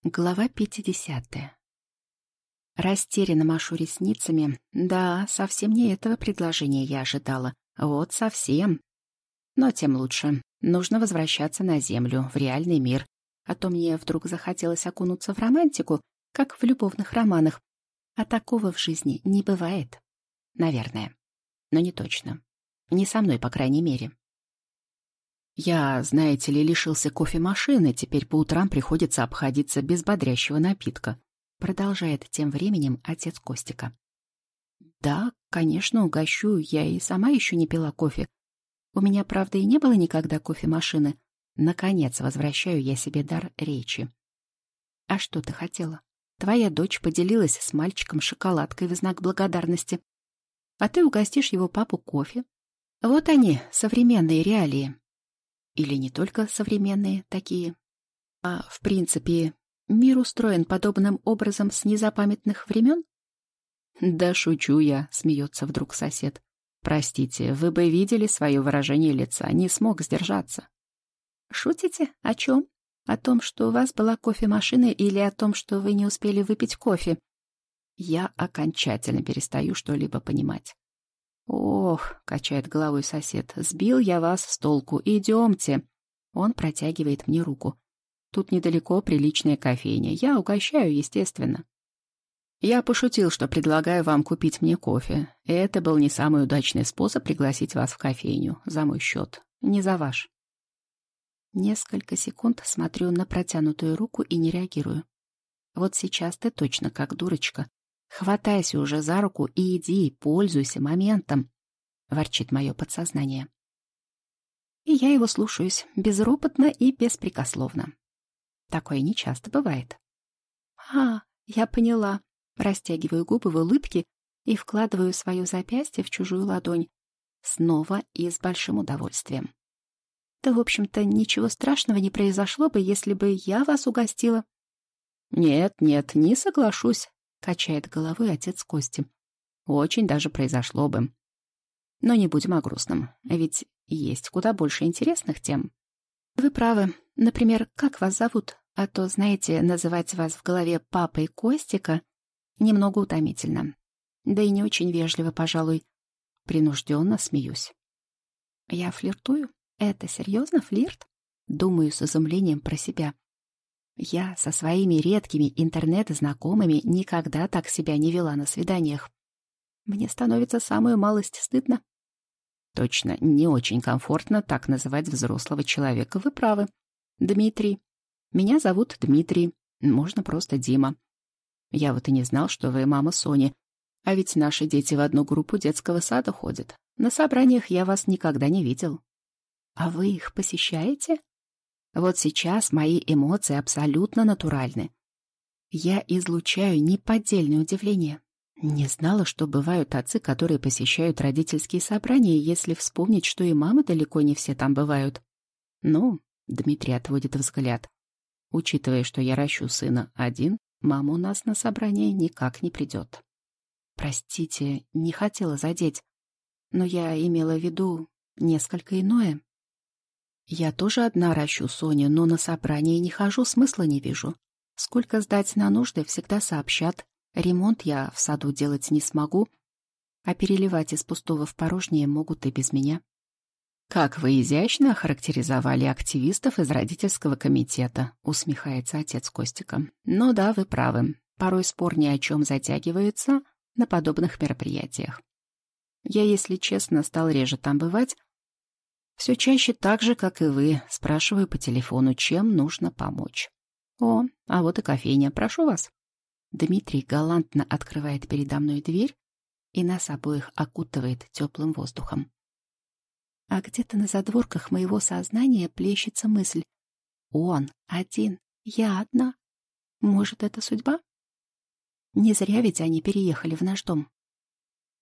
Глава 50. Растерянно машу ресницами. Да, совсем не этого предложения я ожидала. Вот совсем. Но тем лучше. Нужно возвращаться на Землю, в реальный мир. А то мне вдруг захотелось окунуться в романтику, как в любовных романах. А такого в жизни не бывает. Наверное. Но не точно. Не со мной, по крайней мере. Я, знаете ли, лишился кофемашины, теперь по утрам приходится обходиться без бодрящего напитка. Продолжает тем временем отец Костика. Да, конечно, угощу, я и сама еще не пила кофе. У меня, правда, и не было никогда кофемашины. Наконец возвращаю я себе дар речи. А что ты хотела? Твоя дочь поделилась с мальчиком шоколадкой в знак благодарности. А ты угостишь его папу кофе. Вот они, современные реалии. Или не только современные такие. А, в принципе, мир устроен подобным образом с незапамятных времен? Да шучу я, смеется вдруг сосед. Простите, вы бы видели свое выражение лица, не смог сдержаться. Шутите? О чем? О том, что у вас была кофемашина, или о том, что вы не успели выпить кофе? Я окончательно перестаю что-либо понимать. «Ох», — качает головой сосед, — «сбил я вас с толку. Идемте». Он протягивает мне руку. Тут недалеко приличная кофейня. Я угощаю, естественно. Я пошутил, что предлагаю вам купить мне кофе. И это был не самый удачный способ пригласить вас в кофейню. За мой счет. Не за ваш. Несколько секунд смотрю на протянутую руку и не реагирую. Вот сейчас ты точно как дурочка. Хватайся уже за руку и иди, пользуйся моментом, ворчит мое подсознание. И я его слушаюсь, безропотно и беспрекословно. Такое нечасто бывает. Я поняла. Растягиваю губы в улыбке и вкладываю свое запястье в чужую ладонь. Снова и с большим удовольствием. Да, в общем-то, ничего страшного не произошло бы, если бы я вас угостила. Нет, не соглашусь. Качает головой отец Кости. Очень даже произошло бы. Но не будем о грустном, ведь есть куда больше интересных тем. Вы правы. Например, как вас зовут? А то, знаете, называть вас в голове папой Костика немного утомительно. Да и не очень вежливо, пожалуй. Принужденно смеюсь. Я флиртую? Это серьезно флирт? Думаю с изумлением про себя. Я со своими редкими интернет-знакомыми никогда так себя не вела на свиданиях. Мне становится самую малость стыдно. Точно, не очень комфортно так называть взрослого человека. Вы правы. Дмитрий. Меня зовут Дмитрий. Можно просто Дима. Я вот и не знал, что вы мама Сони. А ведь наши дети в одну группу детского сада ходят. На собраниях я вас никогда не видел. А вы их посещаете? Вот сейчас мои эмоции абсолютно натуральны. Я излучаю неподдельное удивление. Не знала, что бывают отцы, которые посещают родительские собрания, если вспомнить, что и мамы далеко не все там бывают. Ну, Дмитрий отводит взгляд. Учитывая, что я ращу сына один, мама у нас на собрание никак не придет. Простите, не хотела задеть, но я имела в виду несколько иное. Я тоже одна ращу Соню, но на собрание не хожу, смысла не вижу. Сколько сдать на нужды, всегда сообщат. Ремонт я в саду делать не смогу, а переливать из пустого в порожнее могут и без меня. «Как вы изящно охарактеризовали активистов из родительского комитета», — усмехается отец Костика. «Ну да, вы правы. Порой спор ни о чем затягивается на подобных мероприятиях. Я, если честно, стал реже там бывать. Все чаще так же, как и вы, спрашиваю по телефону, чем нужно помочь. О, а вот и кофейня, прошу вас». Дмитрий галантно открывает передо мной дверь и нас обоих окутывает теплым воздухом. А где-то на задворках моего сознания плещется мысль. Он один, я одна. Может, это судьба? Не зря ведь они переехали в наш дом.